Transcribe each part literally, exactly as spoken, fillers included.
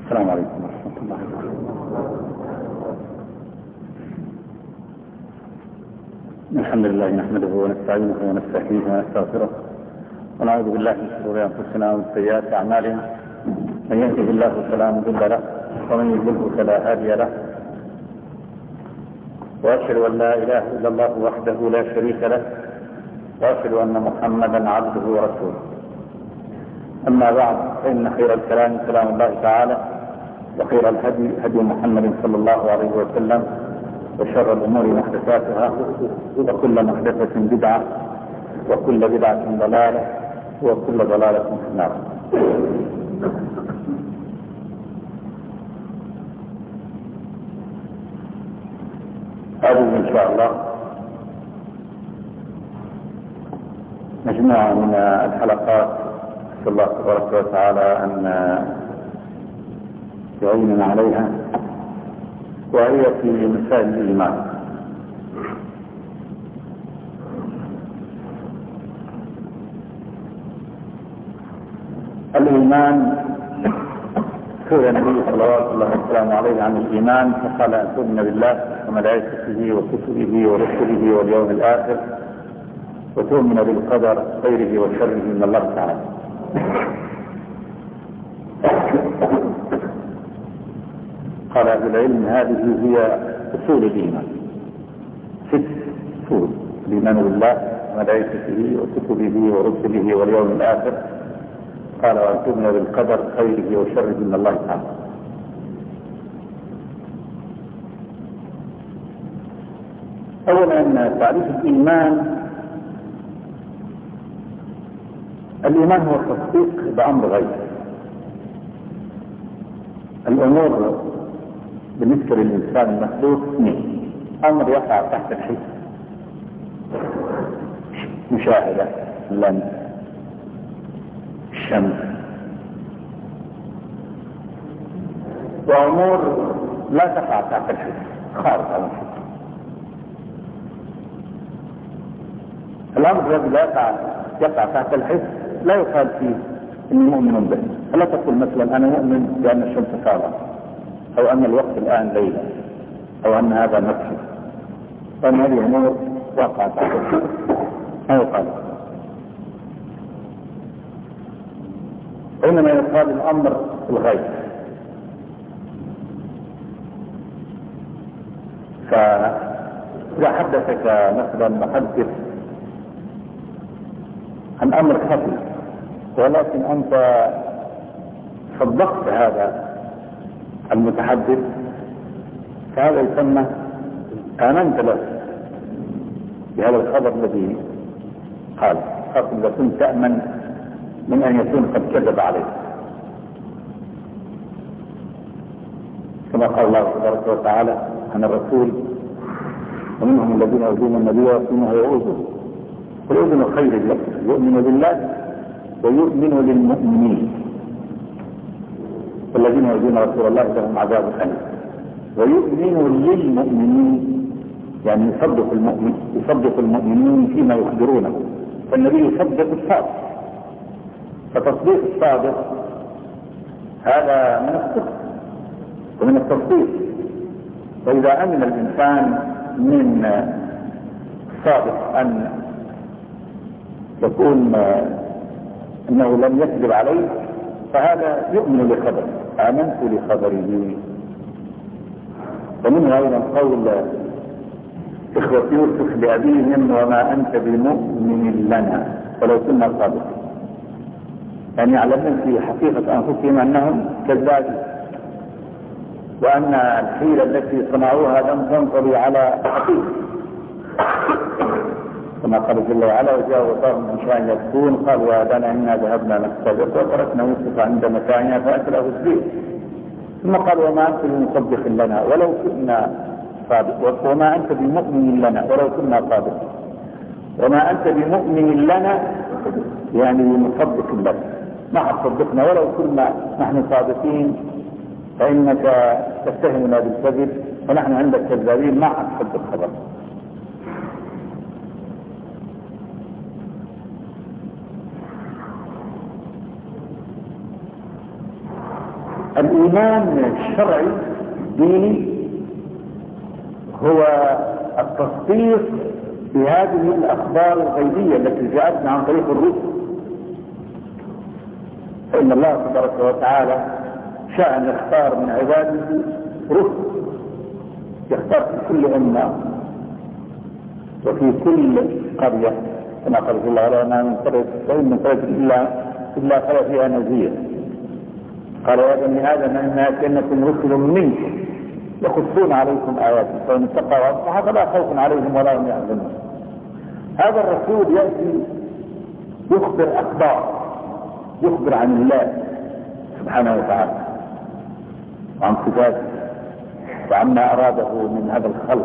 السلام عليكم ورحمة الله وبركاته. الحمد لله نحمده ونستعينه ونستهديه ونستغفره ونعوذ بالله من شرور أنفسنا ومن سيئات أعمالنا. من يهده الله فلا مضل له ومن يضلل فلا هادي له، وأشهد أن لا إله إلا الله وحده لا شريك له، وأشهد أن محمدا عبده ورسوله. أما بعد، فإن خير الكلام كلام الله تعالى، وخير الهدي هدي محمد صلى الله عليه وسلم، وشر الأمور محدثاتها، وكل محدثة بدعة، وكل بدعة ضلالة، وكل ضلالة في النار. هذه إن شاء الله مجموعة من الحلقات نسأل الله تبارك وتعالى أن يعيننا عليها، وهي في مسائل الإيمان. الإيمان سئل النبي صلوات الله وسلامه عليه عن الإيمان فقال أن تؤمن بالله وملائكته وكتبه ورسله واليوم الآخر، وتؤمن بالقدر خيره وشره من الله تعالى. قال أهل العلم هذه هي أصول الإيمان، ست أصول: الإيمان بالله وملائكته وكتبه ورسله واليوم الآخر، قال وأن تؤمن بالقدر خيره وشره من الله تعالى. أولا تعريف الإيمان: الإيمان هو التصديق بأمر غيب. الأمور بالنسبة للإنسان المخلوق اثنين: أمر يقع تحت الحس، مشاهدة، اللمس، الشمس، وأمور لا تقع تحت الحس، خارج عن الحس. الأمر الذي لا يقع تحت الحس لا يقال فيه إني مؤمن به. فلا تقول مثلا أنا مؤمن بأن الشمس طالعة، أو أن الوقت الآن ليلة، أو أن هذا مسجد، وأن هذه أمور وقعت تحت الحس، ما يقال. إنما يقال الأمر الغيب. فإذا حدثك مثلا محدث عن أمر خفي ولكن أنت صدقت هذا المتحدث، فهذا يسمى آمنت له بهذا الخبر الذي قال، خاصة إذا كنت تأمن من أن يكون قد كذب عليه، كما قال الله تبارك وتعالى عن الرسول: ومنهم الذين يؤذون النبي ويصومه ويؤذون، والأذن خير لكم، يؤمن بالله ويؤمن للمؤمنين، والذين يؤذون رسول الله لهم عذاب أليم. ويؤمن للمؤمنين يعني يصدق المؤمن يصدق المؤمنين فيما يخبرونه، فالنبي يصدق الصادق، فتصديق الصادق هذا من الصدق ومن التصديق. وإذا أمن الإنسان من الصادق أن يكون أنه لم يكذب عليه، فهذا يؤمن لخبره، آمنت لخبره. ومنه أيضا قول إخوة يوسف لأبيهم: وما أنت بمؤمن لنا ولو كنا صادقين. يعني يعلمون في حقيقة أنفسهم أنهم كذابين، وأن الحيلة التي صنعوها لم تنطوي على حقيقة، كما قال جل وعلا: وجاءوا من شأن يكون قالوا يا أبانا إنا ذهبنا نستبق وتركنا يوسف عند متاعنا فأكله الذئب. ثم قال: وما أنت بمصدق لنا ولو كنا صادق، وما أنت بمؤمن لنا ولو كنا صادق. وما أنت بمؤمن لنا يعني بمصدق لك، ما تصدقنا ولو كنا نحن صادقين، فإنك تتهمنا بالكذب ونحن عندك كذابين، ما تصدق خبر. الإيمان الشرعي الديني هو التصديق بهذه الأخبار الغيبية التي جاءتنا عن طريق الرسل. فإن الله تبارك وتعالى شاء أن يختار من عباده رسل، يختار في كل أمة وفي كل قرية، كما قال الله تعالى: ما من قرية وإن من قرية إلا إلا خلا فيها نذير. قال: يا بني آدم إنا كأنكم رسل منكم يقصون عليكم آياتي فإن اتقوا وأصلحوا فلا خوف عليهم ولا هم يحزنون. هذا الرسول يأتي يخبر أخبار، يخبر عن الله سبحانه وتعالى وعن صفاته وعما أراده من هذا الخلق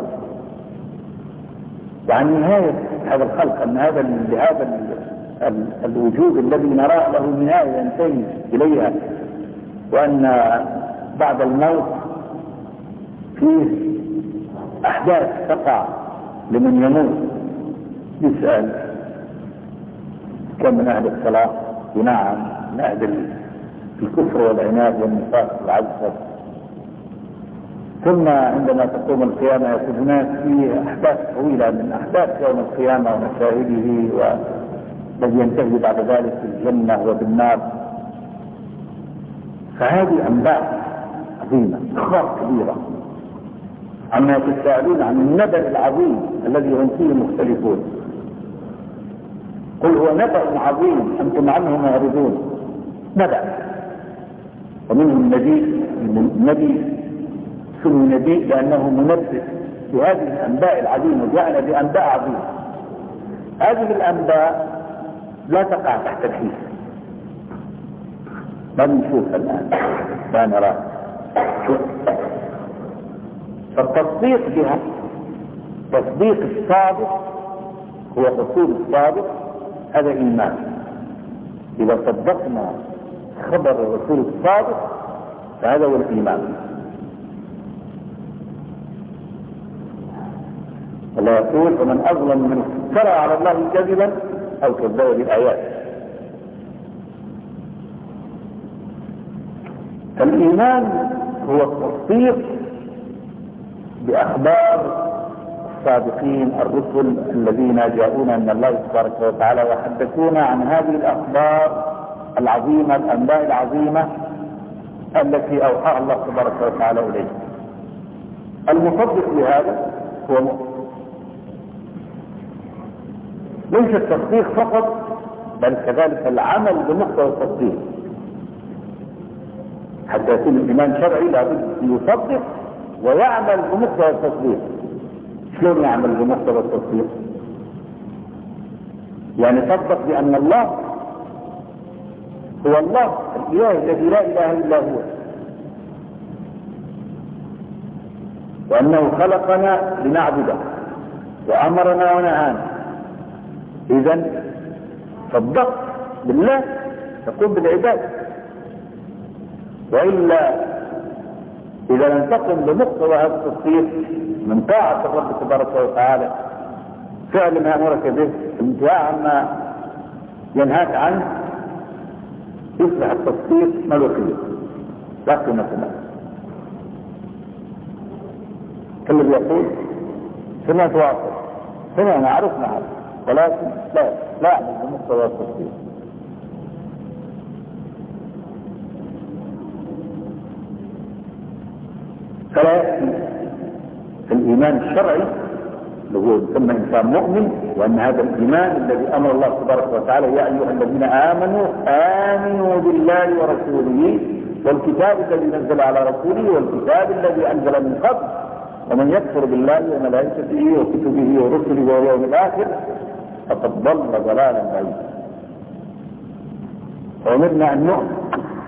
وعن نهاية هذا الخلق، أن هذا لهذا الوجود الذي نراه له نهاية ينتهي إليها، وأن بعد الموت فيه أحداث تقع لمن يموت. يسأل: كم من أهل الصلاة؟ ونعم، من أهل الكفر والعناد والنفاق والعجز. ثم عندما تقوم القيامة يكون هناك فيه أحداث طويلة من أحداث يوم القيامة ومشاهده، والذي ينتهي بعد ذلك بالجنة وبالنار. فهذه أنباء عظيمة، أخبار كبيرة عما يتساءلون عن النبأ العظيم الذي هم فيه مختلفون. قل هو نبأ عظيم أنتم عنه معرضون. نبأ، ومنهم نبي النبي ثم نبي لأنه منبئ بهذه الأنباء العظيمة، جاءنا بأنباء عظيمة. هذه الأنباء لا تقع تحت الحيث، ما نشوفها الآن، لا نراها. فالتصديق بها، تصديق الصادق هو الرسول الصادق، هذا إيمان. إذا صدقنا خبر الرسول الصادق فهذا هو الإيمان. الله يقول: ومن أظلم من افترى على الله كذبا أو كذب بالآيات. فالإيمان هو التصديق بأخبار الصادقين الرسل الذين جاءونا من الله تبارك وتعالى وحدثونا عن هذه الأخبار العظيمة، الأنباء العظيمة التي أوحاها الله تبارك وتعالى إليه. المصدق بهذا هو مؤمن. ليس التصديق فقط، بل كذلك العمل بمقتضى التصديق. حتى يكون الإيمان شرعي لابد يصدق ويعمل بمقتضى التصديق. شلون يعمل بمقتضى التصديق؟ يعني صدق بأن الله هو الله الإله الذي لا إله إلا هو، وأنه خلقنا لنعبده وأمرنا ونهانا. إذن صدقت بالله تقوم بالعبادة، وإلا إذا لم تقم بمقتضى هذا التصديق من طاعة الرب تبارك وتعالى، فعل ما أمرك به، انتهاء عما ينهاك عنه، يصبح التصديق ملوكية لا قيمة له. كل يقول سمعت واصل، سمعنا عرفنا هذا، ولكن لا لا يعمل بمقتضى التصديق. فلا يأتي في الإيمان الشرعي اللي هو يسمى إنسان مؤمن، وأن هذا الإيمان الذي أمر الله تبارك وتعالى: يا أيها الذين آمنوا آمنوا بالله ورسوله والكتاب الذي نزل على رسوله والكتاب الذي أنزل من قبل ومن يكفر بالله وملائكته وكتبه ورسله واليوم الآخر فقد ضل ضلالا بعيدا. وأمرنا أن نؤمن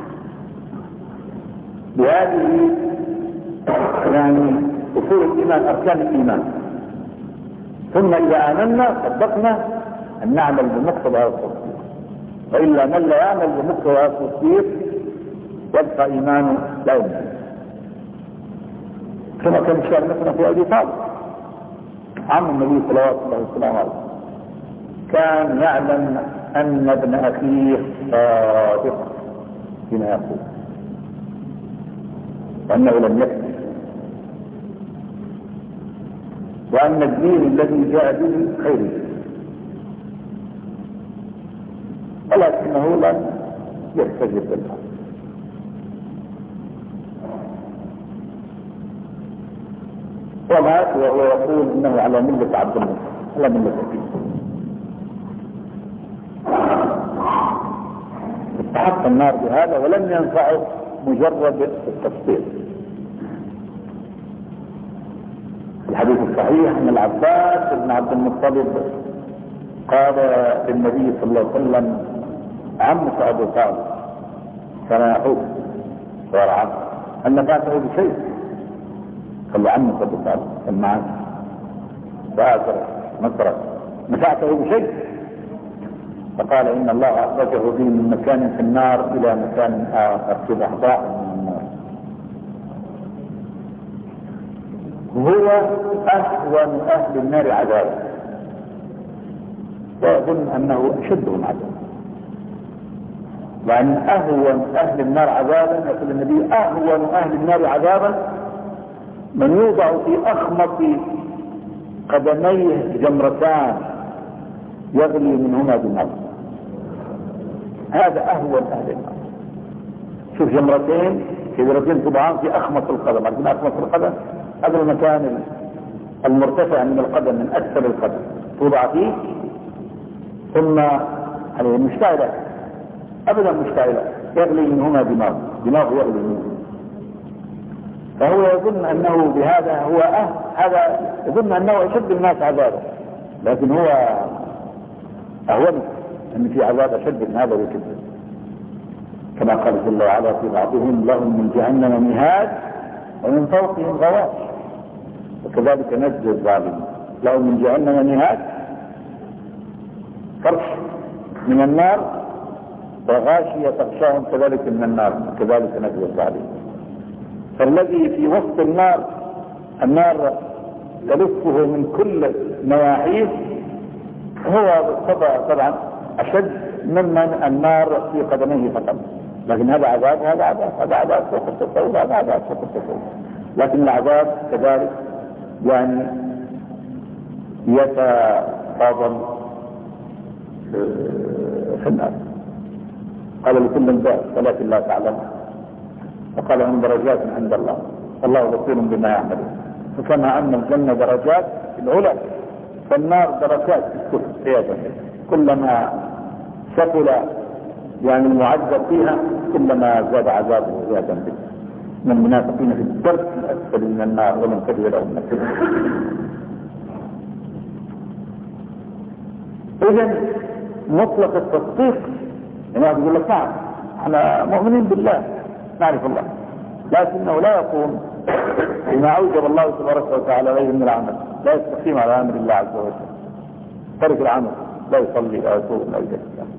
بهذه يعني أصول الإيمان، أركان الإيمان. ثم إذا آمنا صدقنا أن نعمل بمقتضى هذا التصديق، وإلا من لا يعمل بمقتضى هذا التصديق يبقى إيمانه لا يمكن. كما كان الشعر مثلا في أبي طالب عم النبي صلى الله عليه وسلم، كان يعلم أن ابن أخيه صادق فيما يقول، وأنه لم يكذب، وأن الدين الذي جاء به خير، ولكنه لم يستجب للحق. ومات وهو يقول إنه على ملة عبد المطلب، على ملة أبيه. استحق النار بهذا ولم ينفعه مجرد التصديق. الحديث الصحيح أن العباس بن عبد المطلب قال للنبي صلى الله عليه وسلم: عمك أبو طالب كان يحوك ويرعاك، هل نفعته بشيء؟ قال له: عمك أبو طالب كان معك وآثر نصرك، نفعته بشيء؟ فقال: إن الله أخرجه به من مكان في النار إلى مكان آخر في ضحضاء من النار. هو أهون أهل النار عذابا، وأظن أنه أشدهم عذابا، لأن أهون أهل النار عذابا يقول النبي: أهون أهل النار عذابا من يوضع في أخمص قدميه جمرتان يغلي منهما بالنار. هذا أهون أهل النار. شوف، جمرتين شجرتين تضعان في أخمص القدم. عندنا أخمص القدم هذا المكان المرتفع من القدم من أسفل القدم، توضع فيه ثم عليه مشتعلة، أبدا مشتعلة، يغلي منهما دماغ دماغ يغلي منه. فهو يظن أنه بهذا هو أه هذا يظن أنه أشد الناس عذابا، لكن هو أهون أن في عذاب أشد من هذا وكذا، كما قال جل وعلا: في بعضهم لهم من جهنم مهاد ومن فوقهم غواش وكذلك نجزي الظالمين. لهم من جهنم مهاد، فرش من النار، وغاشية تغشاهم كذلك من النار وكذلك نجزي الظالمين. فالذي في وسط النار، النار تلفه من كل نواحيه، هو بالطبع طبعا أشد ممن النار في قدميه فقط، لكن هذا عذاب هذا عذاب هذا عذاب فوق التصور هذا عذاب فوق التصور. لكن العذاب كذلك يعني يتفاضل في النار. قال: لكل باب ولكن لا تعلم، وقال: هم درجات عند الله والله بصير بما يعملون. فكما أن الجنة درجات العلى، فالنار دركات في السفل، كلما ثقل يعني المعذب فيها كلما زاد عذابه زيادا به. من المنافقين في الدرك الأسفل من النار ومن تجد لهم نصيبا. إذن مطلق التصديق يعني يقول لك: نعم احنا مؤمنين بالله نعرف الله، لكنه لا يقوم بما أوجب الله تبارك وتعالى عليه من العمل، لا يستقيم على أمر الله عز وجل، ترك العمل، لا يصلي لا يصوم لا يزكي.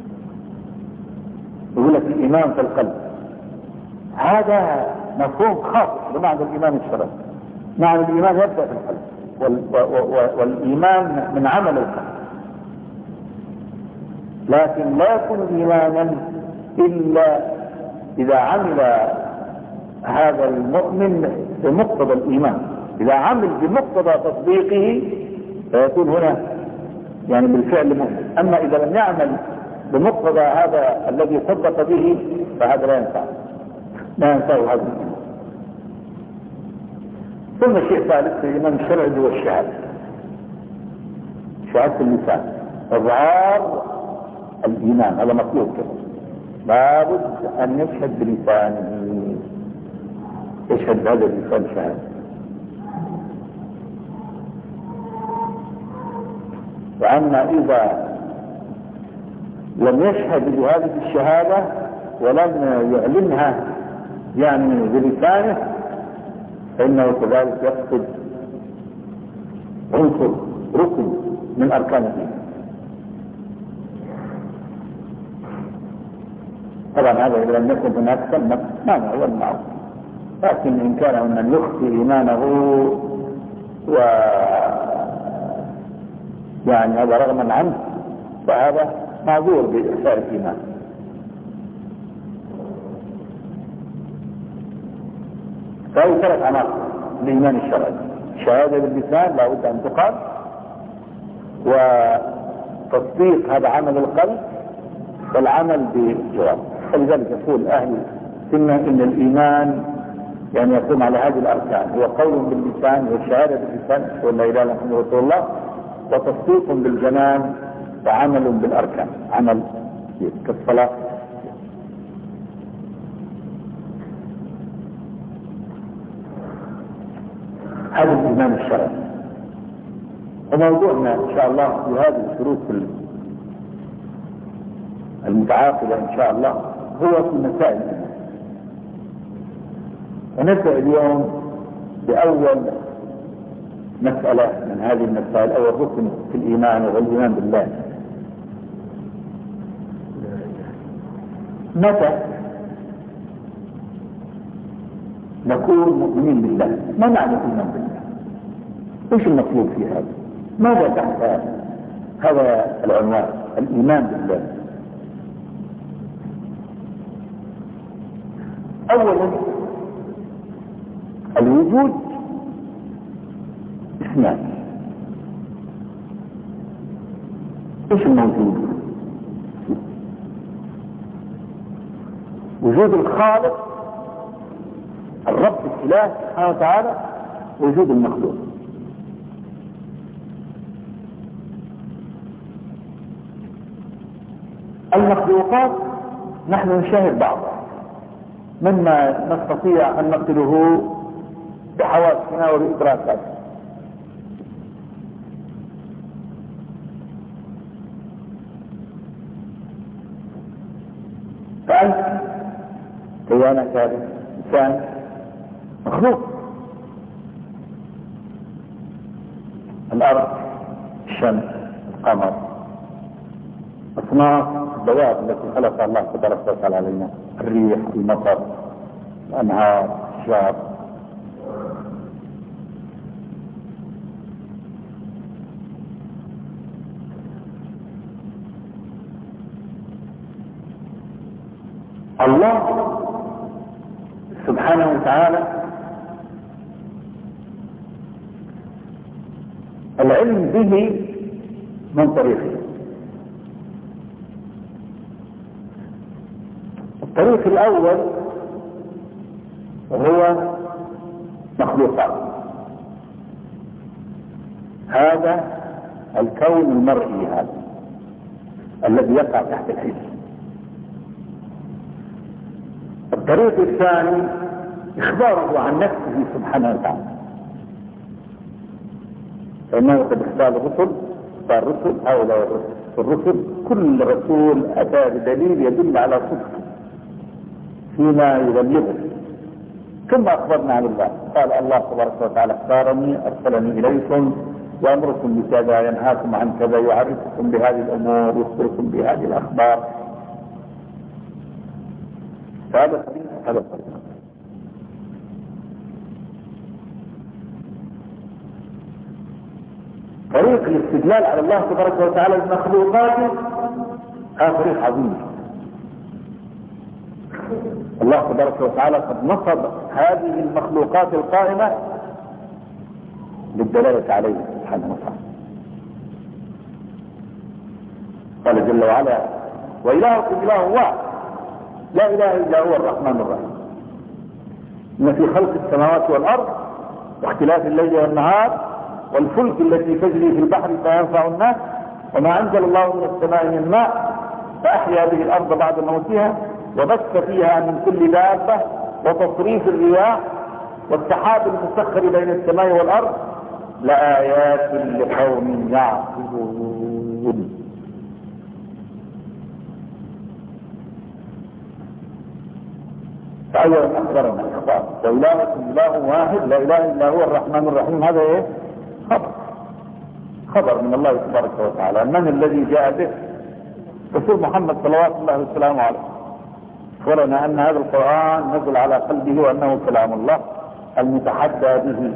يقول لك الإيمان في القلب، هذا مفهوم خاطئ بمعنى الإيمان الشرعي. معنى الإيمان يبدأ في القلب، والإيمان من عمل القلب، لكن لا يكون إيمانا إلا إذا عمل هذا المؤمن بمقتضى الإيمان. إذا عمل بمقتضى تصديقه فيكون هنا يعني بالفعل مؤمن. أما إذا لم يعمل بمقتضى هذا الذي صدق به فهذا لا ينفع لا ينفع هذا. ثم شيء ثالث في الإيمان الشرعي هو الشهادة، شهادة اللسان، إظهار الإيمان، هذا مطلوب كده، لابد أن يشهد بلسانه، يشهد هذا اللسان شهادة. وأما إذا لم يشهد بهذه الشهادة ولم يعلنها يعني بلسانه فإنه كذلك يفقد عنصر ركن من أركان الدين. طبعا هذا إذا لم يكن هناك سنة مانع والمعروف، لكن إن كان من يخفي إيمانه و يعني هذا رغما عنه فهذا معذور بإخفاء الإيمان. فهي ثلاث عناصر الإيمان الشرعي: شهادة باللسان لا بد أن تقال، وتصديق هذا عمل القلب، والعمل بالجوارح. فلذلك يقول أهل السنة إن الإيمان يعني يقوم على هذه الأركان: هو قول باللسان والشهادة باللسان ولا إله إلا محمد رسول الله، وتصديق بالجنان، وعمل بالأركان، عمل كالصلاة. هذا الإيمان الشرعي. وموضوعنا إن شاء الله في هذه الشروط المتعاقبة إن شاء الله هو في مسائل الإيمان. ونبدأ اليوم بأول مسألة من هذه المسائل، أول ركن في الإيمان وهو الإيمان بالله. متى نكون مؤمنين بالله؟ ما معنى الإيمان بالله؟ ايش المطلوب في هذا؟ ماذا تحتاج هذا العنوان الإيمان بالله؟ أولا الوجود اثنان. ايش الموجود؟ وجود الخالق الرب الإله سبحانه وتعالى، وجود المخلوق. المخلوقات نحن نشاهد بعضها مما نستطيع أن نقله بحواسنا وبإدراكاتنا. فأنت كيانك هذا إنسان مخلوق، الأرض، الشمس، القمر، أصناف الدواب التي خلقها الله تبارك وتعالى علينا: الريح، المطر، الأنهار، الشجر. الله سبحانه وتعالى العلم به من طريقه. الطريق الأول هو مخلوقات هذا الكون المرئي، هذا الذي يقع تحت الحس. الطريق الثاني إخباره عن نفسه سبحانه وتعالى، فإنه قد اختار الرسل، اختار الرسل هؤلاء الرسل الرسل كل رسول أتى بدليل يدل على صدقه فيما يبلغه، ثم أخبرنا عن الله. قال الله تبارك وتعالى: اختارني أرسلني إليكم وأمركم بكذا، ينهاكم عن كذا، يعرفكم بهذه الأمور، يخبركم بهذه الأخبار. فهذا طريق هذا الطريق. طريق الاستدلال على الله تبارك وتعالى بمخلوقاته هذا طريق عظيم. الله تبارك وتعالى قد نصب هذه المخلوقات القائمة للدلالة عليه سبحانه وتعالى. قال جل وعلا: وإلهكم إله واحد لا إله إلا هو الرحمن الرحيم. إن في خلق السماوات والأرض واختلاف الليل والنهار والفلك التي تجري في البحر فينفع الناس وما أنزل الله من السماء من ماء فأحيا به الأرض بعد موتها وبث فيها من كل دابة وتصريف الرياح والسحاب المسخر بين السماء والأرض لآيات لقوم يعقلون. فأولا أخبرنا إخبار: وإلهكم إله واحد لا إله إلا هو الرحمن الرحيم. هذا إيه؟ خبر خبر من الله تبارك وتعالى. من الذي جاء به؟ رسول محمد صلوات الله وسلامه عليه. أخبرنا أن هذا القرآن نزل على قلبه وأنه كلام الله المتحدى به.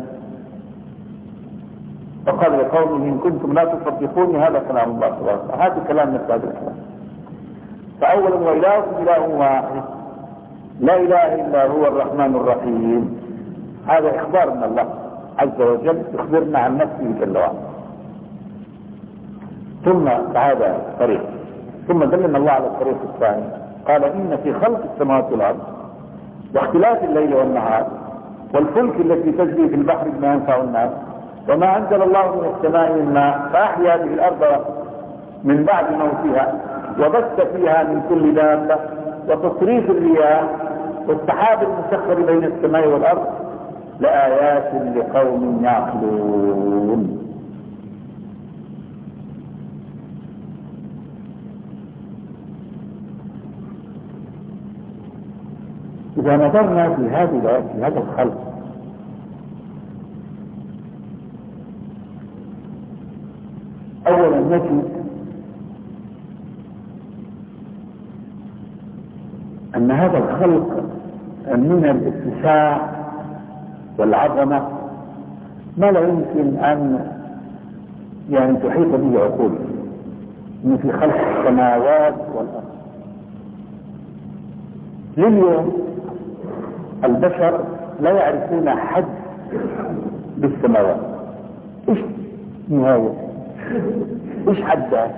فقال لقومه: إن كنتم لا تصدقوني هذا كلام الله تبارك وتعالى. هذا كلام مثل هذا الكلام. فأولا وإلهكم إله واحد لا إله إلا هو الرحمن الرحيم. هذا إخبار من الله عز وجل يخبرنا عن نفسه جل وعلا. ثم هذا الطريق، ثم دلنا الله على الطريق الثاني، قال إن في خلق السماوات والأرض واختلاف الليل والنهار والفلك التي تجري في البحر بما ينفع الناس وما أنزل الله من السماء من ماء فأحيا به الأرض من بعد موتها وبث فيها من كل دابة وتصريف الرياح والسحاب المسخر بين السماء والأرض لآيات لقوم يعقلون. إذا نظرنا في هذه في هذا الخلق أولا نجد أن هذا الخلق من الاتساع والعظمة ما لا يمكن أن يعني تحيط به عقول، إن في خلق السماوات والأرض. لليوم البشر لا يعرفون حد بالسماوات، ايش نهاية، ايش حدها؟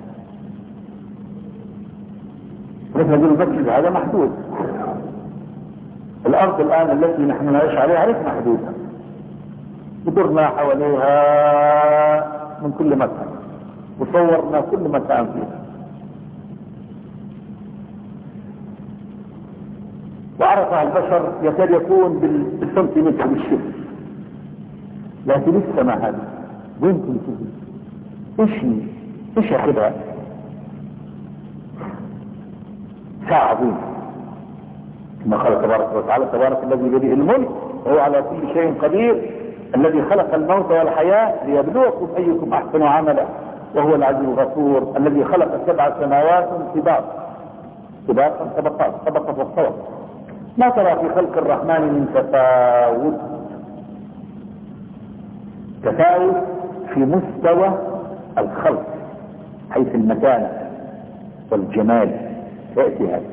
مثل نقول المسجد هذا محدود، الارض الان التي نحن نعيش عليها عرفنا حدودها، ودرنا حواليها من كل مكان وصورنا كل مكان فيها وعرفها البشر يكاد يكون بالسنتيمتر بالشبر. لكن السماء هذه وين تنتهي؟ ايش ايش اخذها؟ ساعة عظيمة كما قال تبارك وتعالى تبارك الذي بيده الملك وهو على كل شيء قدير الذي خلق الموت والحياة ليبلوكم ايكم احسن عملا وهو العزيز الغفور الذي خلق سبع سماوات طباقا طباقا طبقات طبقة فوق. ما ترى في خلق الرحمن من تفاوت، تفاوت في مستوى الخلق حيث المكانة والجمال يأتي هذا،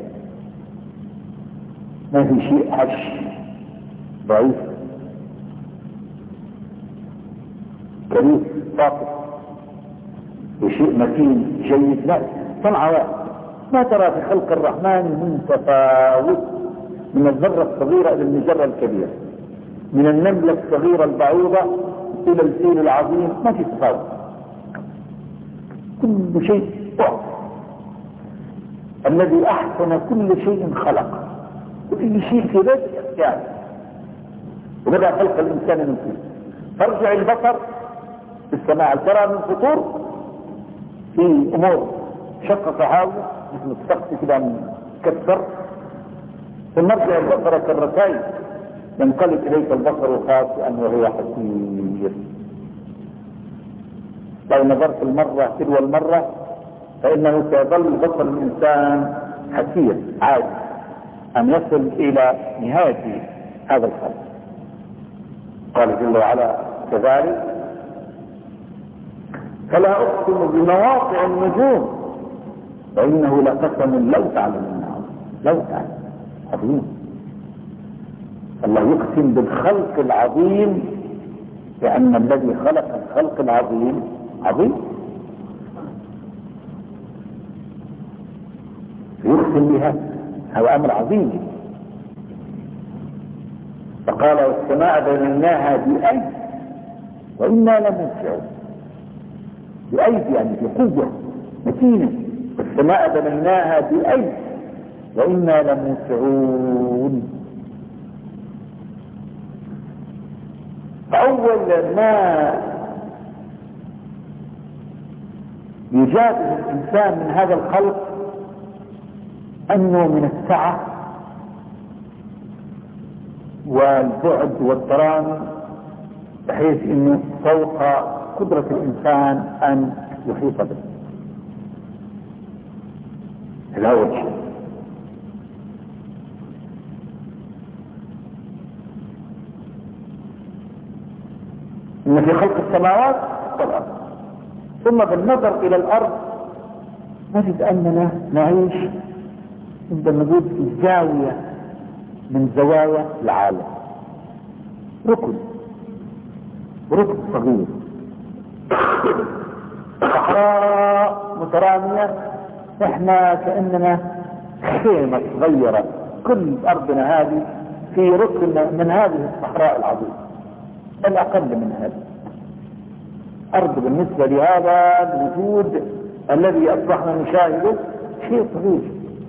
ما في شيء هش ضعيف كريم ساقط وشيء متين جيد، لا صنع واحد. ما ترى في خلق الرحمن من تفاوت، من الذرة الصغيرة إلى المجرة الكبيرة، من النملة الصغيرة البعوضة إلى الفيل العظيم، ما في تفاوت، كل شيء واحد. الذي أحسن كل شيء خلق، كل شيء في ذات اختيار، وبدأ خلق الإنسان من فيه. ترجع البصر في السماء ترى من فطور في أمور شق صحاوي مثل السقف كده مكسر، ثم نرجع البصر كالرتين ينقلب إليك البصر خاسئا وهو حسير. لو نظرت المرة تلو المرة فإنه سيظل بصر الإنسان حسير عاجز أن يصل إلى نهاية هذا الخلق. قال جل وعلا كذلك فلا أقسم بمواقع النجوم وإنه لقسم لو تعلمون، لو تعلم عظيم. الله يقسم بالخلق العظيم لأن الذي خلق الخلق العظيم عظيم، يقسم بها، هذا أمر عظيم. فقال والسماء بنيناها بأيدي وإنا لموسعون، بأيدي يعني بقوة متينة، والسماء بنيناها بأيدي وإنا لموسعون. فأول ما يجابه الإنسان من هذا الخلق أنه من السعة والبعد والترامي بحيث أنه فوق قدرة الإنسان أن يحيط به. لا وجه. إن في خلق السماوات والأرض. ثم بالنظر إلى الأرض نجد أننا نعيش عندما نقول في زاوية من زوايا العالم. ركن ركن صغير، صحراء مترامية، احنا كأننا خيمة صغيرة، كل أرضنا هذه في ركن من هذه الصحراء العظيمة، الأقل من هذا أرض بالنسبة لهذا الوجود الذي أصبحنا نشاهده شيء صغير.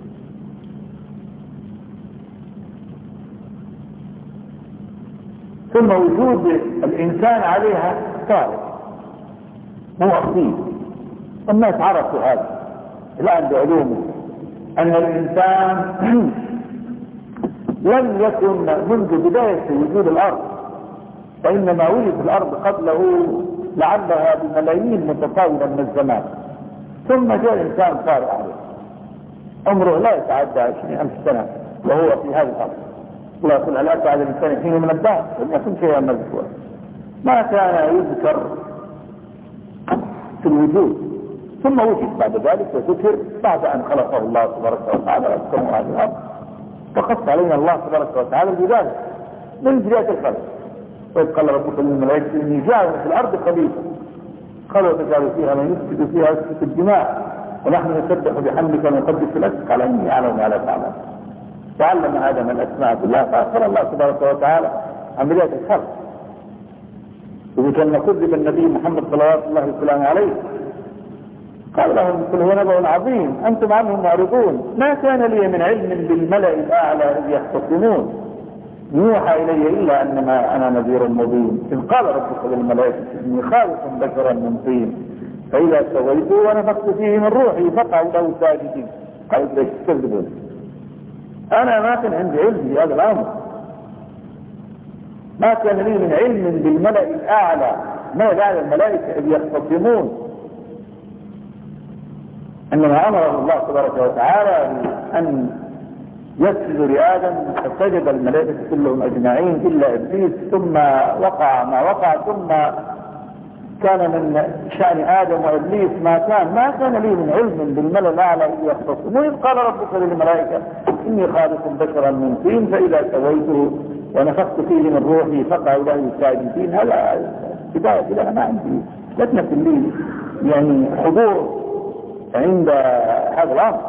ثم وجود الإنسان عليها صار هو أصيل، الناس عرفوا هذا الآن بعلومه أن الإنسان لم يكن منذ بداية وجود الأرض، فإنما وجد الأرض قبله لعلها بملايين متطاولة من الزمان، ثم جاء الإنسان صار عليه عمره لا يتعدى عشرين ألف سنة وهو في هذه الأرض. الله يقول لا تعالى الإنسان حين من الدهر لم يكن شيئا مذكورا، ما كان يذكر في الوجود، ثم وجد بعد ذلك وذكر بعد أن خلقه الله تبارك وتعالى وأسكنه هذه الأرض، فقص علينا الله تبارك وتعالى بذلك من بداية الخلق. وإذ قال ربك للملائكة إني جاعل في الأرض خليفة قالوا تجعل فيها من يسفك فيها يسفك الدماء ونحن نسبح بحمدك ونقدس لك قال إني أعلم ما لا تعلم. تعلم آدم الأسماء كلها فأخبر الله تبارك وتعالى عن بداية الخلق. إذا كان كذب النبي محمد صلوات الله وسلامه عليه قال لهم قل هو نبأ عظيم أنتم عنه معرضون ما كان لي من علم بالملأ الأعلى إذ يختصمون يوحى إلي إلا أنما أنا نذير مبين إذ قال ربك للملائكة إني خالق بشرا من طين فإذا سويته ونفخت فيه من روحي فقعوا له ساجدين. قال ليش تكذبون؟ أنا ما كان عندي علم بهذا الأمر، ما كان لي من علم بالملأ الأعلى ما بعد الملائكة إذ يختصمون، إنما أمره الله تبارك وتعالى أن يسجد لآدم فسجد الملائكة كلهم أجمعين إلا إبليس، ثم وقع ما وقع، ثم كان من شأن آدم وإبليس ما كان. ما كان لي من علم بالملأ الأعلى إذ يختصمون إذ قال ربك للملائكة إني خالق بشرا من طين فإذا سويته ونفخت فيه من روحي فقعوا له ساجدين. هذا بداية لا ما عندي لسنا في الليل يعني حضور عند هذا الأمر.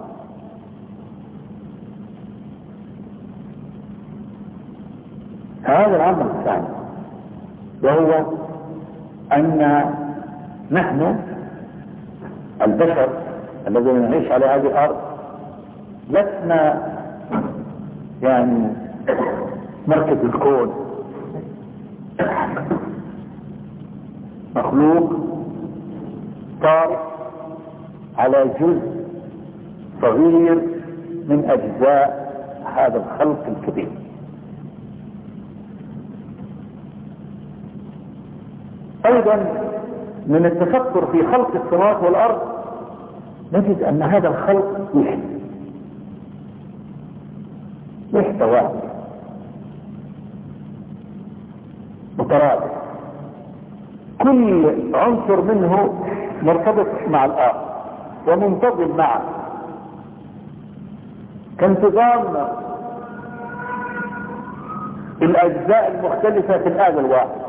هذا الأمر الثاني وهو أن نحن البشر الذين نعيش على هذه الأرض لسنا يعني مركز الكون، مخلوق طارئ على جزء صغير من أجزاء هذا الخلق الكبير. أيضا من التفكر في خلق السماوات والأرض نجد أن هذا الخلق وحدة وحدة واحدة مترابط، كل عنصر منه مرتبط مع الآخر ومنتظم معه كانتظام الأجزاء المختلفة في الآلة الواحد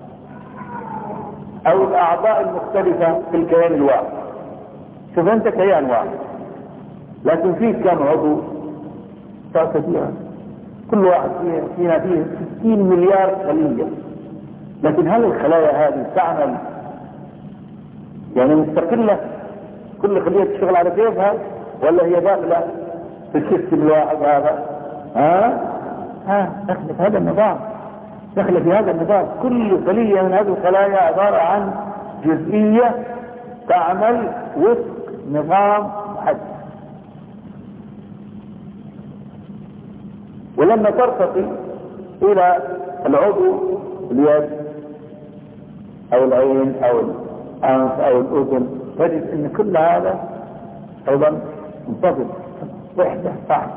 أو الأعضاء المختلفة في الكيان الواحد. شوف أنت كيان واحد لكن فيه كم عضو كثيرة، كل واحد فينا فيه ستين مليار خلية، لكن هل الخلايا هذه تعمل يعني مستقلة كل خلية تشتغل على كيفها ولا هي داخلة في السيستم الواحد هذا؟ ها ها داخلة في هذا النظام، داخلة في هذا النظام. كل خلية من هذه الخلايا عبارة عن جزئية تعمل وفق نظام محدد. ولما ترتقي إلى العضو اليد أو العين أو الأنف أو الأذن تجد أن كل هذا أيضا منتظم وحدة صح.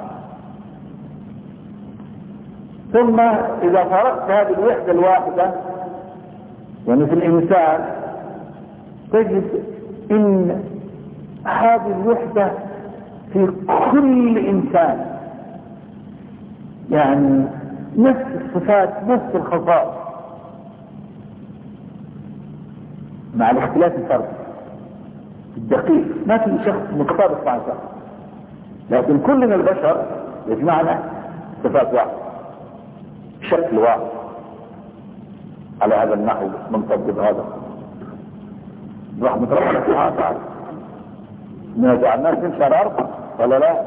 ثم إذا فرقت هذه الوحدة الواحدة يعني في الإنسان تجد أن هذه الوحدة في كل إنسان يعني نفس الصفات نفس الخصائص مع الاختلاف الفردي الدقيق. ما في شخص متطابق مع شخص، لكن كل من البشر يجمعنا صفات واحدة شكل واحد. على هذا النحو منطبق هذا رحمة ربنا سبحانه وتعالى إننا جعلناك من شهر أربعة ولا لا؟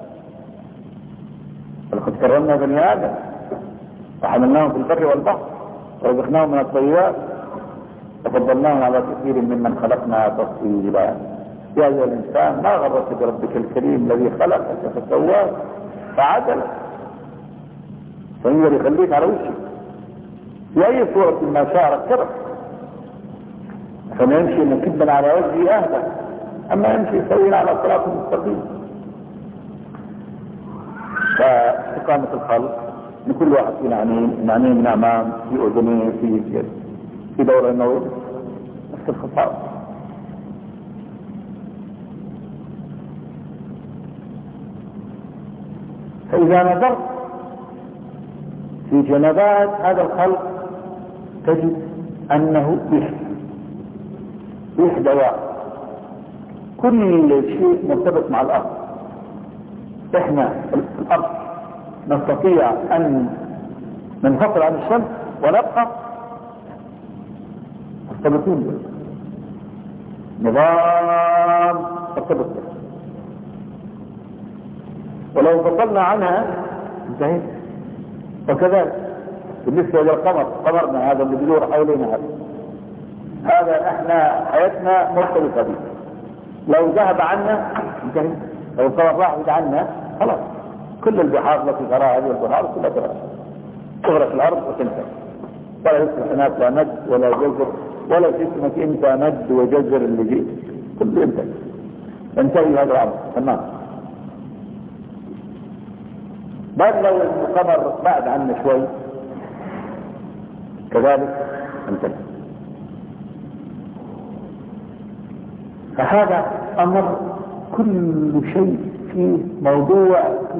ولقد كرمنا بني آدم وحملناهم في البر والبحر ورزقناهم من الطيبات وفضلناهم على كثير ممن خلقنا تفضيلا. يا أيها الإنسان ما غرك بربك الكريم الذي خلقك فسواك فعدلك. فيقدر يخليك على وجهك في أي صورة ما شاء ركبك، فما يمشي مكبا على وجهه أهدى، أما يمشي سويا على صراط مستقيم. فاستقامة الخلق لكل واحد في عينين، من عينين من أمام، في أذنين، في في دورة النووي، نفس الخصائص. فإذا نظرت في جنبات هذا الخلق تجد أنه يحدى يحدى واحد، كل شيء مرتبط مع الأرض. إحنا الأرض نستطيع أن ننفصل عن الشمس ونبقى مرتبطين به، نظام مرتبط به. ولو انفصلنا عنها انتهينا. وكذلك بالنسبة للقمر، قمرنا هذا اللي بيدور حوالينا هذا هذا احنا حياتنا مرتبطة به. لو ذهب عنا انتهينا. لو القمر راح عنا خلاص كل البحار التي تراها هذه البحار كلها تراها تغرق الارض وتنتهي، ولا يصبح هناك لا مد ولا جزر ولا جسمك انت مد وجزر اللي جيت كله ينتهي. ينتهي هذا الامر تمام. بل لو القمر بعد عنا شوي كذلك انتهي. فهذا امر كل شيء فيه موضوع،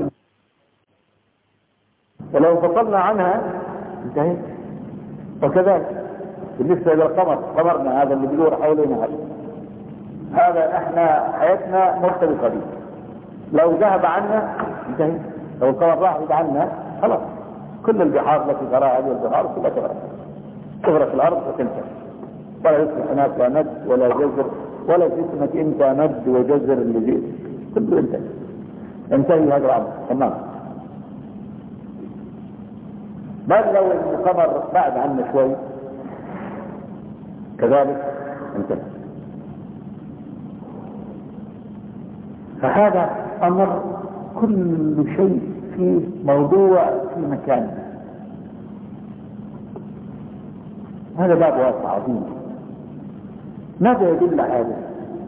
ولو انفصلنا عنها انتهينا. وكذلك بالنسبة للقمر، قمرنا هذا اللي بيدور حوالينا هذا هذا احنا حياتنا مرتبطة به. لو ذهب عنا انتهينا. لو القمر راح عنا خلاص كل البحار التي تراها هذه البحار كلها تغرق تغرق الارض وتنتهي، ولا يصبح هناك لا مد ولا جزر ولا جسمك انت مد وجزر اللي جيت كله ينتهي. ينتهي هذا الامر تمام. بل لو القمر بعد عنا شوي كذلك انتهى. فهذا امر كل شيء فيه موضوع في مكانه. هذا باب واسع عظيم. ماذا يدل هذا؟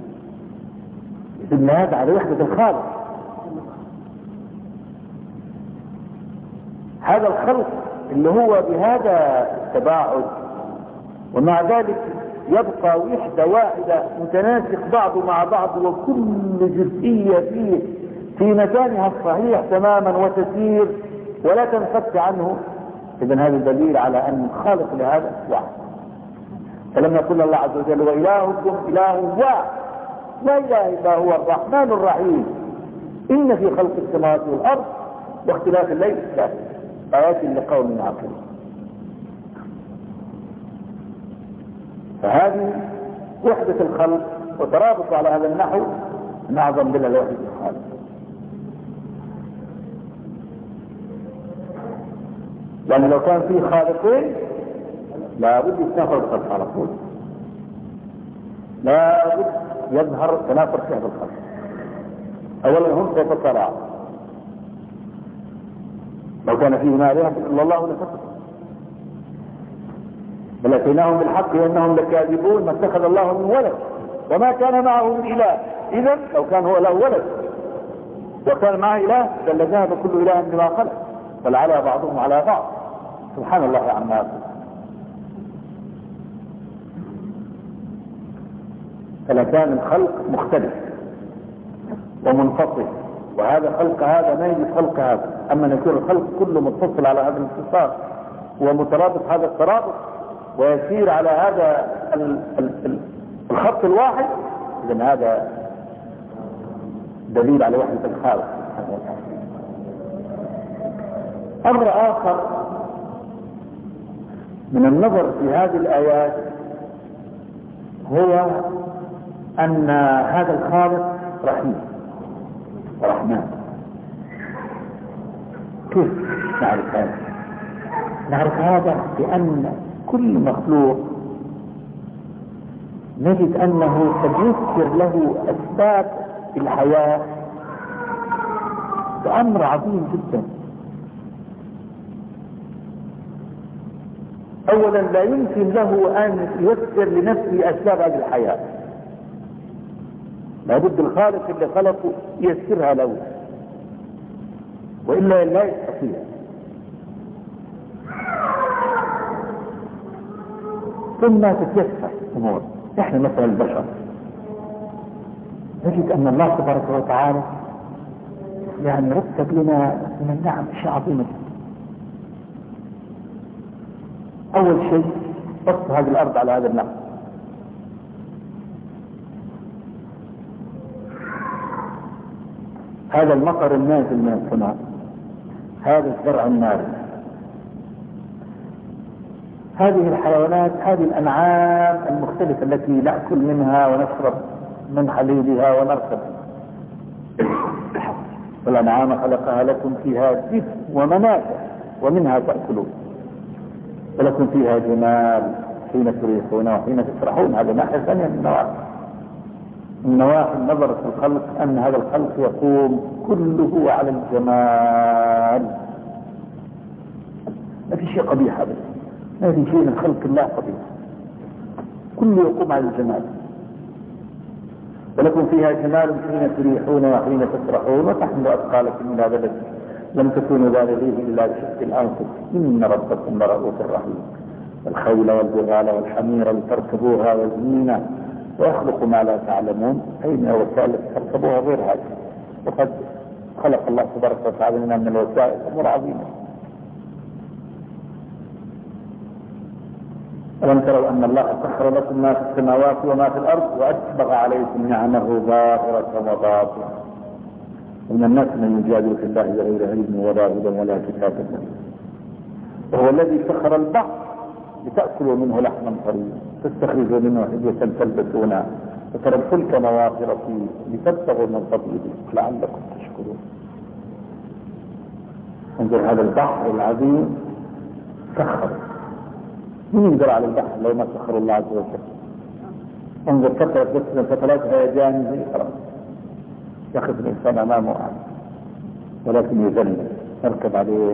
يدل هذا على وحدة الخالق. هذا الخلق اللي هو بهذا التباعد ومع ذلك يبقى وحدة واحدة متناسق بعضه مع بعض، وكل جزئية فيه في مكانها الصحيح تماما وتسير ولا تنفك عنه. إذن هذا دليل على أن الخالق لهذا واحد. فلما يقول الله عز وجل وإلهكم إله واحد لا إله إلا هو الرحمن الرحيم إن في خلق السماوات والأرض واختلاف الليل آيات لقوم يعقلون. فهذه وحدة الخلق وترابط على هذا النحو من أعظم دليل وحدة الخالق. يعني لو كان فيه خالقين لابد يتنافر الخلق على طول، لابد يظهر تنافر في هذا الخلق. اولا هم سيتصارعون، لو كان فيه ما اله الا الله لفسد، بل اتيناهم بالحق وانهم لكاذبون ما اتخذ الله من ولد وما كان معه من اله. اذا لو كان هو له ولد وكان معه اله لذهب كل اله بما خلق، فلعلى بعضهم على بعض سبحان الله عما يقول. فلكان الخلق مختلف ومنفصل وهذا خلق هذا ما يجي خلق هذا. أما أن يكون الخلق كله متصل على هذا الاتصال ومترابط هذا الترابط ويسير على هذا الخط الواحد، إذن هذا دليل على وحدة الخالق. أمر آخر من النظر في هذه الآيات هو أن هذا الخالق رحيم رحمن. كيف نعرف هذا؟ نعرف هذا بأن كل مخلوق نجد أنه قد يذكر له أسباب الحياة بأمر عظيم جدا. أولا لا يمكن له أن ييسر لنفسه أسباب هذه الحياة، لابد الخالق اللي خلقه ييسرها له، وإلا لا يستطيع. ثم تتيسر أمور. إحنا مثلا البشر نجد أن الله تبارك وتعالى يعني رتب لنا من النعم أشياء عظيمة. أول شيء بسط هذه الأرض على هذا النحو، هذا المطر النازل من السماء، هذا الزرع الناري، هذه الحيوانات، هذه الأنعام المختلفة التي نأكل منها ونشرب من حليبها ونركب. والأنعام خلقها لكم فيها دفء ومنافع ومنها تأكلون ولكم فيها جمال حين تريحون وحين تسرحون. هذا ناحية ثانية من النواحي. النواحي النظر في الخلق أن هذا الخلق يقوم كله على الجمال، ما في شيء قبيح أبدا، ما في شيء من خلق الله قبيح، كله يقوم على الجمال. ولكم فيها جمال حين تريحون وحين تسرحون وتحملوا أثقالكم إلى بلد لم تكونوا بالغيه إلا بشق الأنفس إن ربكم لرؤوف رحيم. الخيل والبغال والحمير لتركبوها وزينة ويخلق ما لا تعلمون. أين وسائل تركبوها غير هذه؟ وقد خلق الله تبارك وتعالى لنا من الوسائل أمور عظيمة. ألم تروا أن الله سخر لكم ما في السماوات وما في الأرض وأسبغ عليكم نعمه ظاهرة وباطنة ومن الناس من يجادل في الله بغير علم ولا هدى ولا كتاب منير. وهو الذي سخر البحر لتأكلوا منه لحما طريا تستخرجوا منه حلية تلبسونها وترى الفلك مواخر فيه لتبتغوا من فضله لعلكم تشكرون. انظر هذا البحر العظيم سخر. مين يقدر على البحر لو ما سخر الله عز وجل؟ انظر فترة بس فترات هيجان زي خلاص ياخذ الإنسان أمامه ولكن يذل يركب عليه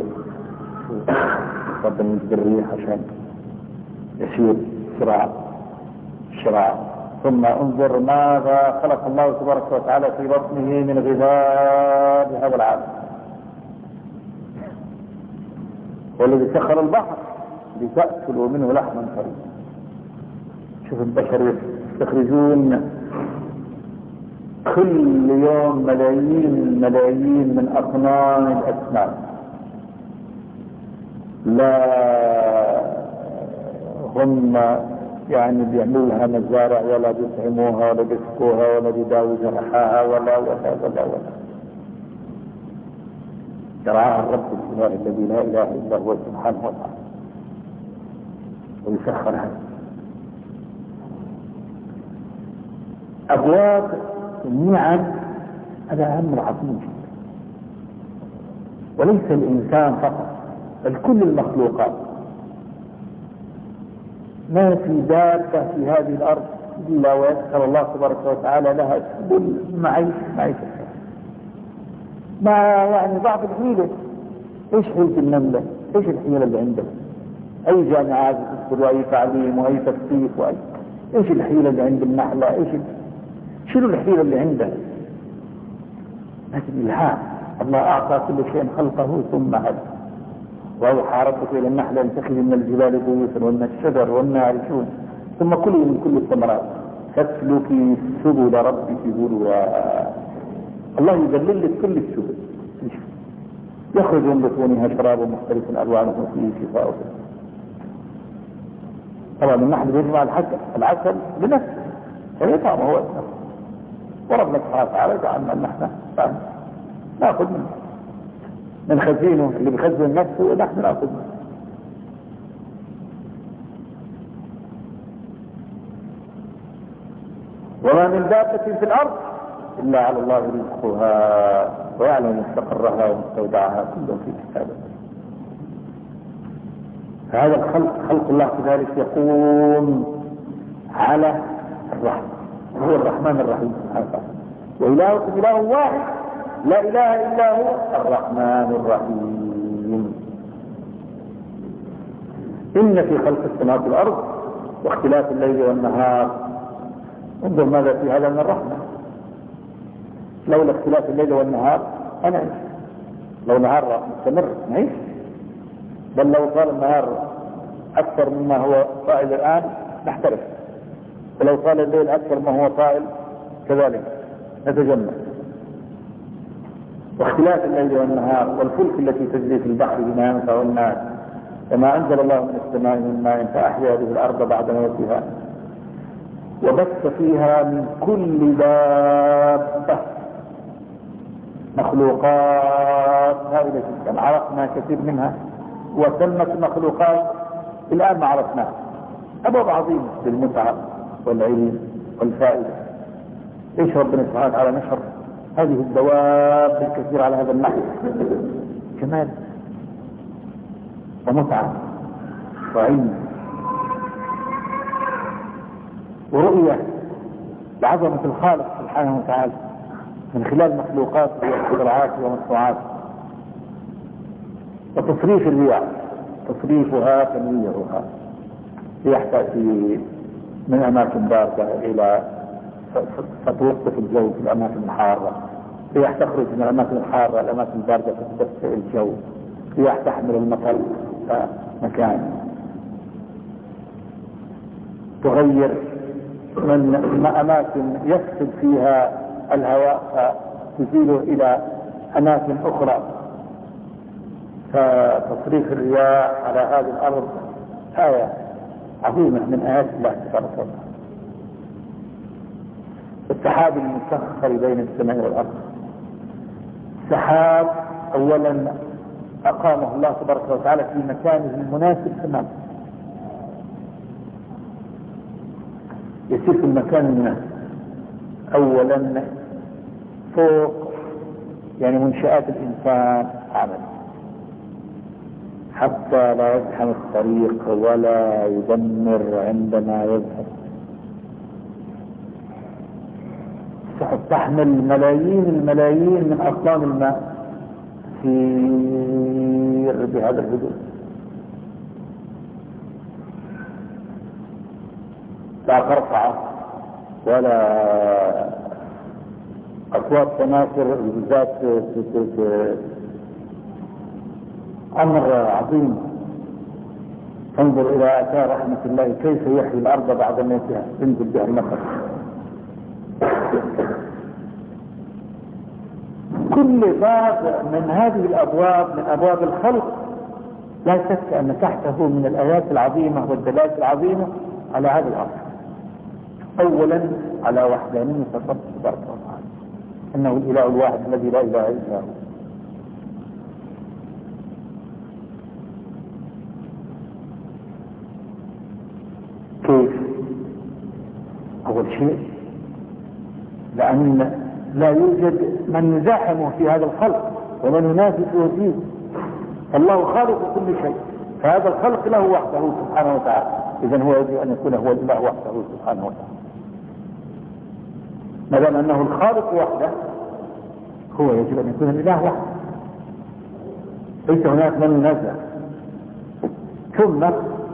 ربنا يجيب الريح عشان يسير شراع شراع. ثم انظر ماذا خلق الله تبارك وتعالى في بطنه من غذاء هذا العالم. والذي سخر البحر لتأكلوا منه لحما طريا. شوف البشر يستخرجون كل يوم ملايين ملايين من أطنان الأسماك، لا هم يعني بيعملوا لها مزارع ولا بيطعموها ولا بيسقوها ولا بيداووا جرحاها ولا ولا ولا ولا يرعاها الرب الإله الذي لا إله إلا هو سبحانه وتعالى ويسخرها. أبواب النعم هذا أهم العظيم جدا، وليس الإنسان فقط بل كل المخلوقات. ما في دابة في هذه الأرض إلا ويسخر الله تبارك وتعالى لها سبل معيشة معيشة ما يعني ضعف الحيلة. إيش حيلة النملة؟ إيش الحيلة اللي عندها؟ أي جامعات تدخل وأي تعليم وأي تثقيف وأي إيش الحيلة اللي عند النحلة؟ إيش شنو الحيلة اللي عندها؟ لكن الهام الله أعطى كل شيء خلقه ثم هدى. وأوحى ربك إلى النحل أن تخرج من الجبال بيوتا ومن الشجر والنار شون ثم كلوا من كل الثمرات فاسلكي سبل ربك ذللا الله يذلل لك كل السبل، يخرج من بطونها شراب مختلف ألوانه فيه شفاء. طبعا النحل بيجمع الحسن العسل بنفسه فيطعمه هو نفسه، وربنا سبحانه وتعالى جعلنا نحن ناخذ منه من خزينه اللي بيخزن نفسه نحن ناخذ منه. وما من دابة في الأرض إلا على الله رزقها ويعلم مستقرها ومستودعها كله في كتابه. فهذا الخلق خلق الله كذلك يقوم على الرحمة، هو الرحمن الرحيم سبحانه وتعالى. وإلهكم إله واحد لا إله إلا هو الرحمن الرحيم. إن في خلق السماوات والأرض واختلاف الليل والنهار، انظر ماذا في هذا من الرحمة. لولا اختلاف الليل والنهار أنا أعيش، لو نهار مستمر نعيش، بل لو طال النهار أكثر مما هو طائل الآن نحترف، ولو طال الليل أكثر ما هو طائل كذلك نتجمع. واختلاف الليل والنهار والفلك التي تجري في البحر بما ينفع الناس وما أنزل الله من السماء من ماء فأحيا به الأرض بعد موتها وبث فيها من كل دابة مخلوقات هائلة جدا عرفنا كثير منها وتمت المخلوقات الآن ما عرفناها. أبواب عظيمة للمتعة والعلم والفائدة. ايش ربنا سبحانه وتعالى نشر هذه الدواب الكثير على هذا النحو؟ جمال ومتعة وعلم ورؤية لعظمة الخالق سبحانه وتعالى من خلال مخلوقاته واختراعاته ومصنوعاته. وتصريف الرياح تصريفها تنويرها، رياح تأتي من أماكن باردة إلى فتوقف الجو في الأماكن الحارة، رياح تخرج من الأماكن الحارة الأماكن الباردة فتدفئ الجو، رياح تحمل المطر مكان، تغير من أماكن يفسد فيها الهواء فتزيله إلى أماكن أخرى. فتصريف الرياح على هذه الأرض آية عظيمة من آيات الله سبحانه وتعالى. السحاب المسخر بين السماء والأرض، سحاب أولا أقامه الله تبارك وتعالى في مكانه المناسب تماما، يسير في المكان المناسب. أولا فوق يعني منشآت الإنسان عمل حتى لا يزحم الطريق ولا يدمر عندما يذهب. السحب تحمل ملايين الملايين من أطنان الماء تسير بهذا الحدود، لا قرصعة ولا أصوات تناثر ذات أمر عظيم. انظر إلى آثار رحمة الله كيف يحيي الأرض بعد موتها، تنزل بها المطر. كل باب من هذه الأبواب من أبواب الخلق لا شك أن تحته من الآيات العظيمة والدلالات العظيمة على هذا الأمر. أولا على وحدانية الرب تبارك وتعالى، أنه الإله الواحد الذي لا إله إلا هو. كيف؟ أول شيء لأن لا يوجد من يزاحمه في هذا الخلق ومن ينافسه فيه، الله خالق كل شيء، فهذا الخلق له وحده سبحانه وتعالى، إذن هو يجب أن يكون هو الإله وحده سبحانه وتعالى. ما دام أنه الخالق وحده هو يجب أن يكون الإله وحده، ليس هناك من ينازع. ثم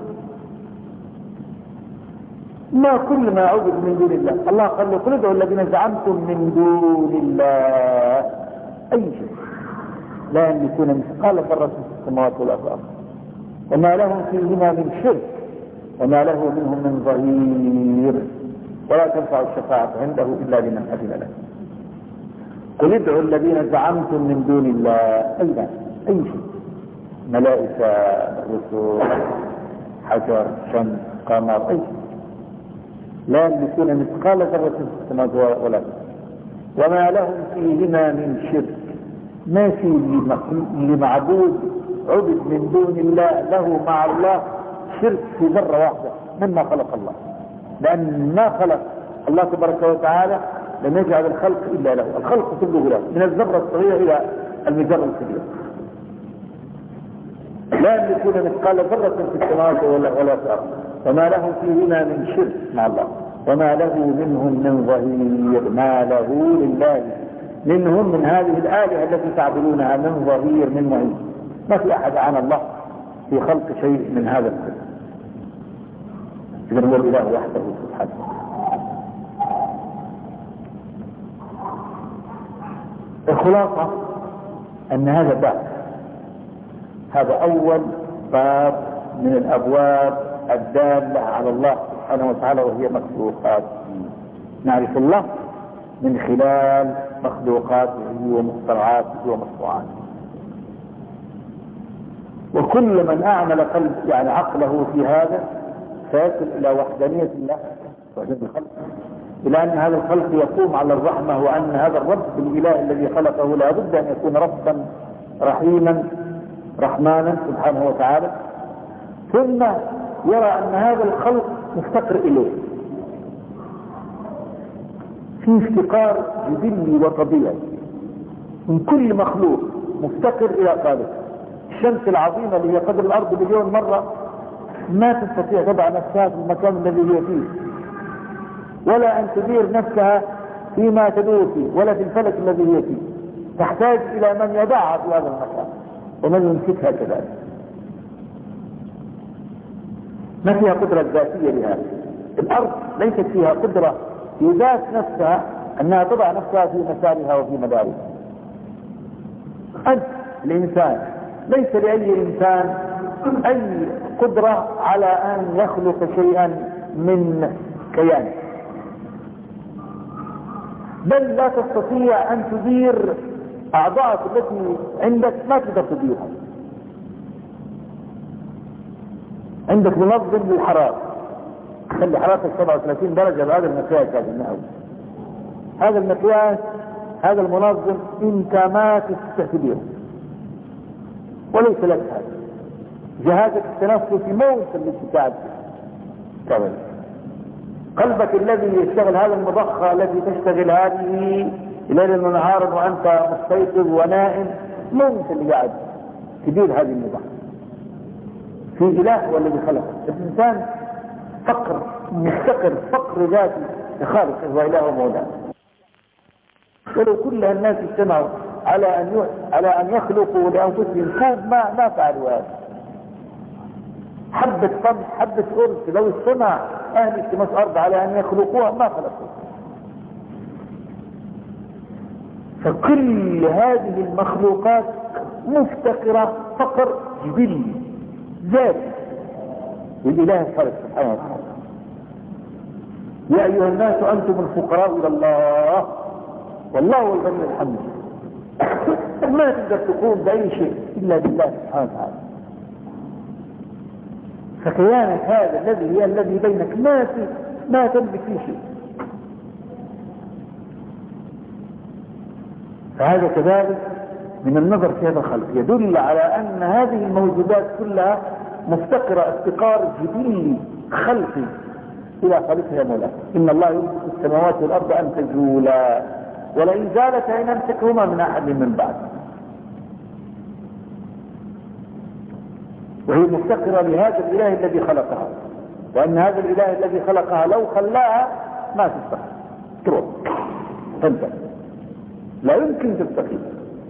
ما كل ما عبد من دون الله، الله قال له قل ادعوا الذين زعمتم من دون الله أي شيء لا يملكون مثقال ذرة في السماوات والأرض وما لهم فيهما من شرك وما له منهم من ظهير ولا تنفع الشفاعة عنده إلا لمن أذن له. قل ادعوا الذين زعمتم من دون الله. أين؟ أي شيء، ملائكة، رسل، حجر، شمس، قمر، أي شيء لا يملكون مثقال ذرة في السماوات ولا وما لهم فيهما من شرك. ما في لمعبود عبد من دون الله له مع الله شرك في ذرة واحدة مما خلق الله، لأن ما خلق الله تبارك وتعالى لم يجعل الخلق إلا له، الخلق كله له من الذرة الصغيرة إلى المجرة الكبيرة. لا يملكون مثقال ذرة في السماوات ولا ولا في الأرض وما لهم فيهما من شرك مع الله وما له منهم من ظهير. ما له لله منهم من هذه الآلهة التي تعبدونها من ظهير من معين. ما في أحد عن الله في خلق شيء من هذا الكل. إذن هو الإله وحده سبحانه. الخلاصة أن هذا باب، هذا أول باب من الأبواب الدالة على الله سبحانه وتعالى وهي مخلوقات. نعرف الله من خلال مخلوقاته ومخترعاته ومصنوعاته. وكل من أعمل قلب يعني عقله في هذا فيصل إلى وحدانية الله وحدانية الخلق، إلى أن هذا الخلق يقوم على الرحمة، وأن هذا الرب الإله الذي خلقه لا بد أن يكون ربا رحيما رحمانا سبحانه وتعالى. ثم يرى أن هذا الخلق مفتقر إليه في افتقار جبلي وطبيعي من كل مخلوق مفتقر إلى خالق. الشمس العظيمة اللي هي قدر الأرض مليون مرة ما تستطيع تضع نفسها في المكان الذي هي فيه، ولا أن تدير نفسها فيما تدور فيه، ولا في الفلك الذي هي فيه. تحتاج إلى من يضعها في هذا المكان ومن يمسكها كذلك. ما فيها قدرة ذاتية لهذا. الأرض ليست فيها قدرة في ذات نفسها أنها تضع نفسها في مسارها وفي مدارها. أنت الإنسان ليس لأي إنسان أي قدرة على أن يخلق شيئا من كيانه، بل لا تستطيع أن تدير أعضاءك التي عندك، ما تقدر تديرها. عندك منظم للحرارة خلي حرارتك سبعة وثلاثين درجة بهذا المقياس. هذا المئوي هذا المقياس هذا المنظم انت ما تستطيع تديره وليس لك هذا. جهازك التنفسي موت اللي تتعب كمان. قلبك الذي يشتغل هذا المضخة التي تشتغل هذه ليلا ونهارا وانت مستيقظ ونائم، موت اللي قاعد تدير هذه المضخة. في إله هو الذي خلقه. الإنسان فقر مفتقر فقر ذاتي لخالقه وإله ومولاه. ولو كل الناس اجتمعوا على أن على أن يخلقوا لأنفسهم كوب ما ما فعلوا هذا. حبة قمح حبة أرز لو اجتمع أهل الشمس أرض على أن يخلقوها ما خلقوها. فكل هذه المخلوقات مفتقرة فقر جبلي ذاتي للإله الخالق سبحانه وتعالى. يا أيها الناس أنتم الفقراء إلى الله والله هو الغني الحميد. ما تقدر تقوم بأي شيء إلا بالله سبحانه وتعالى. فكيانك هذا الذي هي الذي بينك ما في ما تملك فيه شيء. فهذا كذلك من النظر في هذا الخلق يدل على أن هذه الموجودات كلها مفتقرة افتقار جبلي خلقي إلى خالقها مولاه. إن الله يمسك السماوات والأرض أن تزولا ولئن زالتا إن أمسكهما من أحد من بعد. وهي مفتقرة لهذا الإله الذي خلقها، وأن هذا الإله الذي خلقها لو خلاها ما تستقيم تروح تنتهي، لا يمكن تستقيم.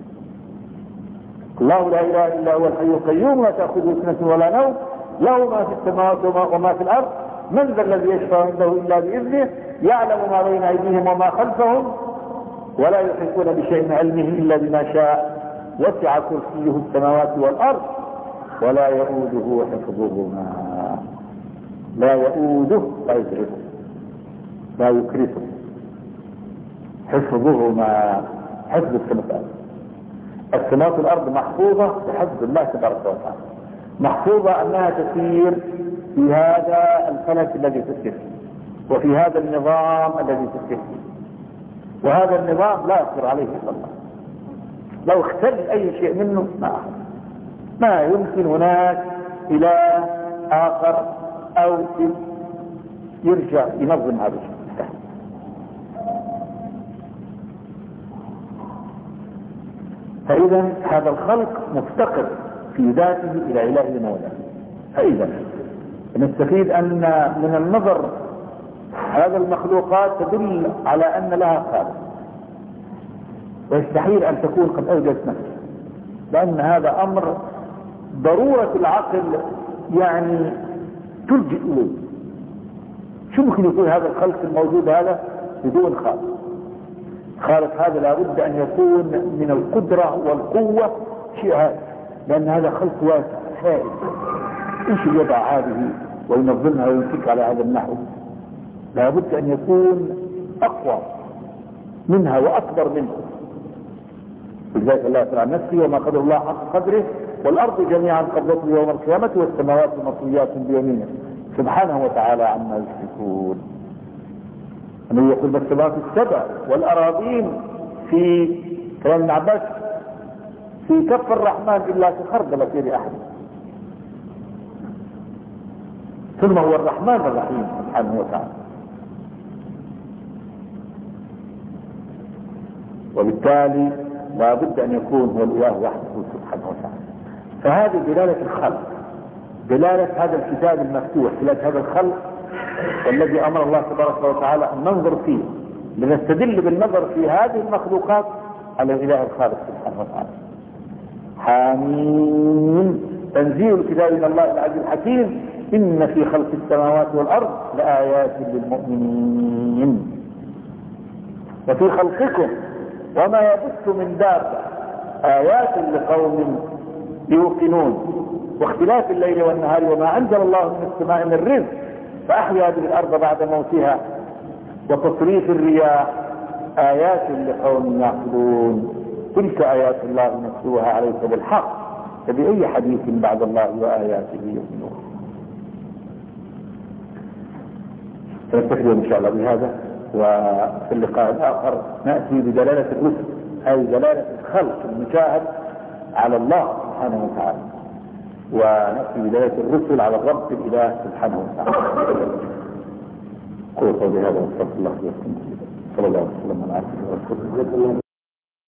الله لا إله إلا هو الحي القيوم لا تأخذه سنة ولا نوم له ما في السماوات وما في الأرض من ذا الذي يشفع عنده إلا بإذنه يعلم ما بين أيديهم وما خلفهم ولا يحيطون بشيء من علمه إلا بما شاء وسع كرسيه السماوات والأرض ولا يؤوده حفظهما. لا يؤوده لا يدركه لا يكرهه حفظهما حفظ السماوات. السماوات والأرض محفوظة بحفظ الله تبارك وتعالى، محفوظة أنها تسير في هذا الفلك الذي تسير فيه، وفي هذا النظام الذي تسير فيه، وهذا النظام لا يقدر عليه إلا الله. لو اختل أي شيء منه ما ما يمكن هناك إله آخر أو يرجع ينظم هذا الشيء. فإذا هذا الخلق مفتقر في ذاته إلى إله مولاه. فإذا نستفيد أن من النظر هذا المخلوقات تدل على أن لها خالق، ويستحيل أن تكون قد أوجدت نفسها، لأن هذا أمر ضرورة العقل يعني تلجئ إليه. شو ممكن يكون هذا الخلق الموجود هذا بدون خالق؟ خالق هذا لابد أن يكون من القدرة والقوة شيء هذا، لأن هذا خلق واسع هائل، ايش يضع هذه وينظمها ويمسك على هذا النحو؟ لابد أن يكون أقوى منها وأكبر منها. لذلك الله تعالى عن نفسه وما قدر الله حق قدره والأرض جميعا قبضته يوم القيامة والسماوات مطويات بيمينه سبحانه وتعالى عما يشركون. أنه يقول بالسماوات السبع والأراضين في كلام ابن عباس في كف الرحمن إلا كخردلة في أحد. ثم هو الرحمن الرحيم سبحانه وتعالى. وبالتالي لا بد أن يكون هو الإله وحده سبحانه وتعالى. فهذه دلالة الخلق، دلالة هذا الكتاب المفتوح، دلالة هذا الخلق والذي أمر الله تبارك وتعالى أن ننظر فيه لنستدل بالنظر في هذه المخلوقات على الإله الخالق سبحانه وتعالى. حميم تنزيل الكتاب من الله العزيز الحكيم إن في خلق السماوات والأرض لآيات للمؤمنين وفي خلقكم وما يبث من دابة آيات لقوم يوقنون واختلاف الليل والنهار وما أنزل الله من السماء من رزق فأحيا به الأرض بعد موتها وتصريف الرياح آيات لقوم يعقلون تلك آيات الله نتلوها عليك بالحق فبأي حديث بعد الله وآياته يؤمنون. سنستفيد إن شاء الله بهذا، وفي اللقاء الآخر نأتي بدلالة الرسل أي دلالة الخلق المشاهد على الله سبحانه وتعالى، ونأتي بدلالة الرسل على الرب الإله سبحانه وتعالى. قولوا بهذا واستغفر الله لكم. صلى الله عليه وسلم على عبده ورسوله.